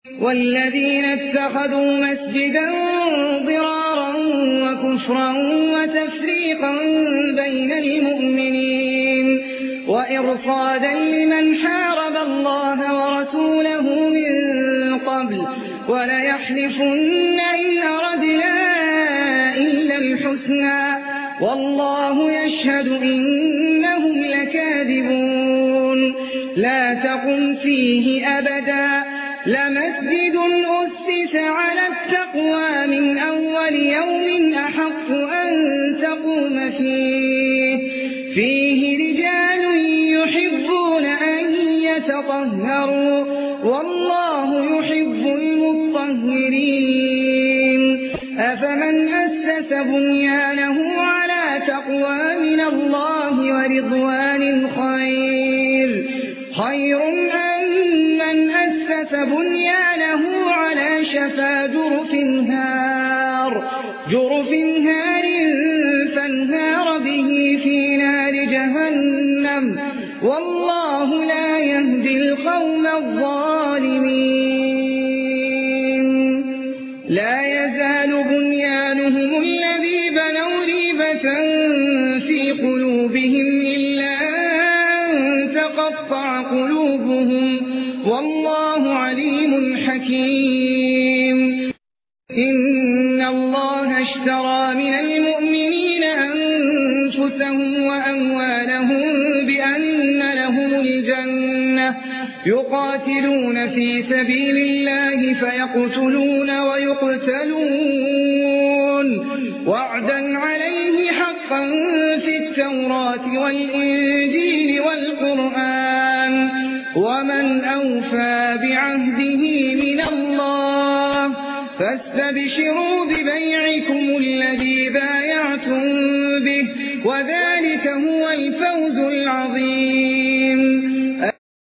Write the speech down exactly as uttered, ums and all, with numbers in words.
والذين اتخذوا مسجدا ضرارا وكفرا وتفريقا بين المؤمنين وإرصادا لمن حارب الله ورسوله من قبل وليحلفن إن أردنا إلا الحسنى والله يشهد إنهم لكاذبون لا تقم فيه أبدا لمسجد أسس على التقوى من أول يوم أحق أن تقوم فيه فيه رجال يحبون أن يتطهروا والله يحب المطهرين أفمن أسس بنيانه على تقوى من الله ورضوان خير خير أم من أسس بنيانه على شفا جرف هار جرف هار فانهار به في نار جهنم والله لا يهدي القوم الظالمين لا يزال بنيانهم الذي بنوا ريبة في قلوبهم إلا أن تقطع قلوبهم والله عليم حكيم إن الله اشترى من المؤمنين أنفسهم وأموالهم بأن لهم الجنة يقاتلون في سبيل الله فيقتلون ويقتلون وعدا عليه حقا في التوراة والإنجيل والقرآن ومن أوفى بعهده من الله فاستبشروا ببيعكم الذي بايعتم به وذلك هو الفوز العظيم